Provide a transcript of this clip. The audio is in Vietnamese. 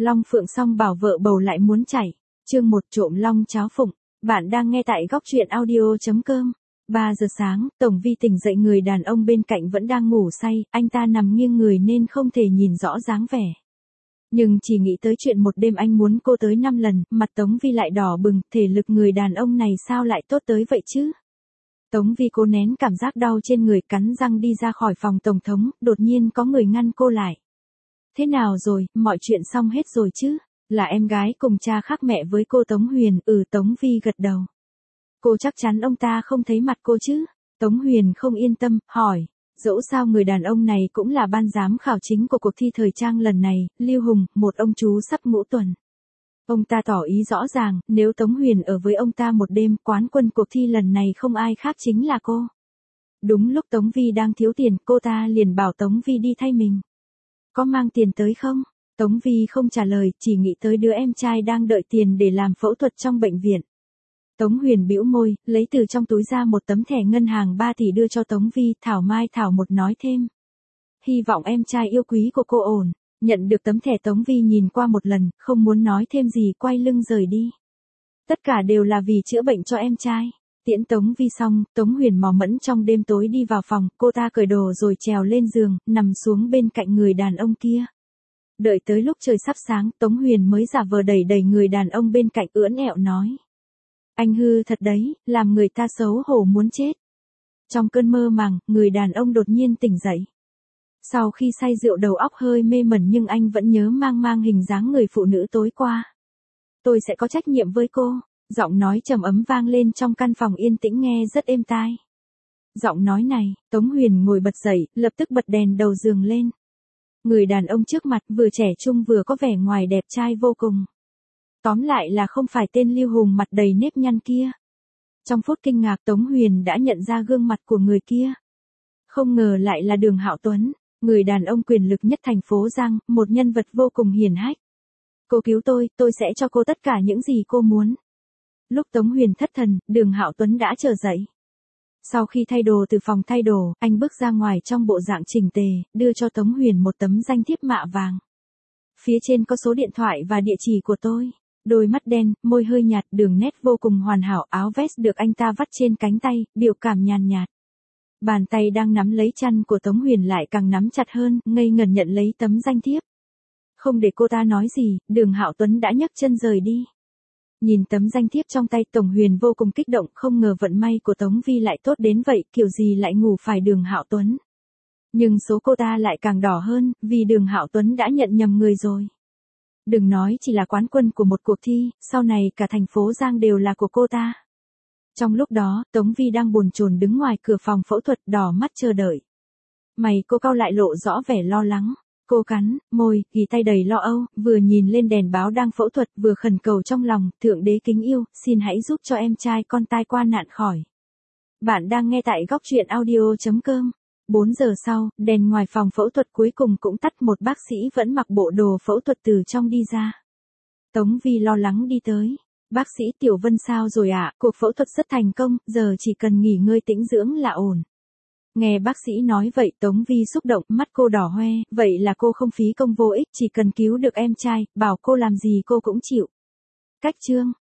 Long Phượng song bảo vợ bầu lại muốn chảy. Chương 1 trộm long cháo phụng. Bạn đang nghe tại góc truyện audio.com. 3 giờ sáng, Tổng Vi tỉnh dậy, người đàn ông bên cạnh vẫn đang ngủ say, anh ta nằm nghiêng người nên không thể nhìn rõ dáng vẻ. Nhưng chỉ nghĩ tới chuyện một đêm anh muốn cô tới 5 lần, mặt Tống Vi lại đỏ bừng, thể lực người đàn ông này sao lại tốt tới vậy chứ? Tống Vi cố nén cảm giác đau trên người, cắn răng đi ra khỏi phòng tổng thống, đột nhiên có người ngăn cô lại. Thế nào rồi, mọi chuyện xong hết rồi chứ? Là em gái cùng cha khác mẹ với cô Tống Huyền. Tống Vi gật đầu. Cô chắc chắn ông ta không thấy mặt cô chứ? Tống Huyền không yên tâm, hỏi. Dẫu sao người đàn ông này cũng là ban giám khảo chính của cuộc thi thời trang lần này, Lưu Hùng, một ông chú sắp ngũ tuần. Ông ta tỏ ý rõ ràng, nếu Tống Huyền ở với ông ta một đêm, quán quân cuộc thi lần này không ai khác chính là cô. Đúng lúc Tống Vi đang thiếu tiền, cô ta liền bảo Tống Vi đi thay mình. Có mang tiền tới không? Tống Vi không trả lời, chỉ nghĩ tới đứa em trai đang đợi tiền để làm phẫu thuật trong bệnh viện. Tống Huyền bĩu môi, lấy từ trong túi ra một tấm thẻ ngân hàng 3 tỷ đưa cho Tống Vi. Thảo Mai Thảo một nói thêm. Hy vọng em trai yêu quý của cô ổn. Nhận được tấm thẻ, Tống Vi nhìn qua một lần, không muốn nói thêm gì, quay lưng rời đi. Tất cả đều là vì chữa bệnh cho em trai. Tiễn Tống Vi xong, Tống Huyền mò mẫm trong đêm tối đi vào phòng, cô ta cởi đồ rồi trèo lên giường, nằm xuống bên cạnh người đàn ông kia. Đợi tới lúc trời sắp sáng, Tống Huyền mới giả vờ đẩy đẩy người đàn ông bên cạnh, ưỡn ẹo nói. Anh hư thật đấy, làm người ta xấu hổ muốn chết. Trong cơn mơ màng, người đàn ông đột nhiên tỉnh dậy. Sau khi say rượu đầu óc hơi mê mẩn nhưng anh vẫn nhớ mang mang hình dáng người phụ nữ tối qua. Tôi sẽ có trách nhiệm với cô. Giọng nói trầm ấm vang lên trong căn phòng yên tĩnh nghe rất êm tai. Giọng nói này, Tống Huyền ngồi bật dậy, lập tức bật đèn đầu giường lên. Người đàn ông trước mặt vừa trẻ trung vừa có vẻ ngoài đẹp trai vô cùng. Tóm lại là không phải tên Lưu Hùng mặt đầy nếp nhăn kia. Trong phút kinh ngạc, Tống Huyền đã nhận ra gương mặt của người kia. Không ngờ lại là Đường Hạo Tuấn, người đàn ông quyền lực nhất thành phố Giang, một nhân vật vô cùng hiển hách. Cô cứu tôi sẽ cho cô tất cả những gì cô muốn. Lúc Tống Huyền thất thần, Đường Hạo Tuấn đã trở dậy. Sau khi thay đồ từ phòng thay đồ, anh bước ra ngoài trong bộ dạng chỉnh tề, đưa cho Tống Huyền một tấm danh thiếp mạ vàng. Phía trên có số điện thoại và địa chỉ của tôi. Đôi mắt đen, môi hơi nhạt, đường nét vô cùng hoàn hảo, áo vest được anh ta vắt trên cánh tay, biểu cảm nhàn nhạt. Bàn tay đang nắm lấy chăn của Tống Huyền lại càng nắm chặt hơn, ngây ngẩn nhận lấy tấm danh thiếp. Không để cô ta nói gì, Đường Hạo Tuấn đã nhấc chân rời đi. Nhìn tấm danh thiếp trong tay, Tổng Huyền vô cùng kích động, không ngờ vận may của Tống Vi lại tốt đến vậy, kiểu gì lại ngủ phải Đường Hạo Tuấn. Nhưng số cô ta lại càng đỏ hơn, vì Đường Hạo Tuấn đã nhận nhầm người rồi. Đừng nói chỉ là quán quân của một cuộc thi, sau này cả thành phố Giang đều là của cô ta. Trong lúc đó, Tống Vi đang bồn chồn đứng ngoài cửa phòng phẫu thuật, đỏ mắt chờ đợi. Mày cô cau lại lộ rõ vẻ lo lắng. Cô cắn môi, ghi tay đầy lo âu, vừa nhìn lên đèn báo đang phẫu thuật, vừa khẩn cầu trong lòng, Thượng Đế kính yêu, xin hãy giúp cho em trai con tai qua nạn khỏi. Bạn đang nghe tại góc truyện audio.com. 4 giờ sau, đèn ngoài phòng phẫu thuật cuối cùng cũng tắt, một bác sĩ vẫn mặc bộ đồ phẫu thuật từ trong đi ra. Tống Vi lo lắng đi tới. Bác sĩ Tiểu Vân sao rồi ạ? Cuộc phẫu thuật rất thành công, giờ chỉ cần nghỉ ngơi tĩnh dưỡng là ổn. Nghe bác sĩ nói vậy, Tống Vi xúc động, mắt cô đỏ hoe, vậy là cô không phí công vô ích, chỉ cần cứu được em trai, bảo cô làm gì cô cũng chịu. Cách chương.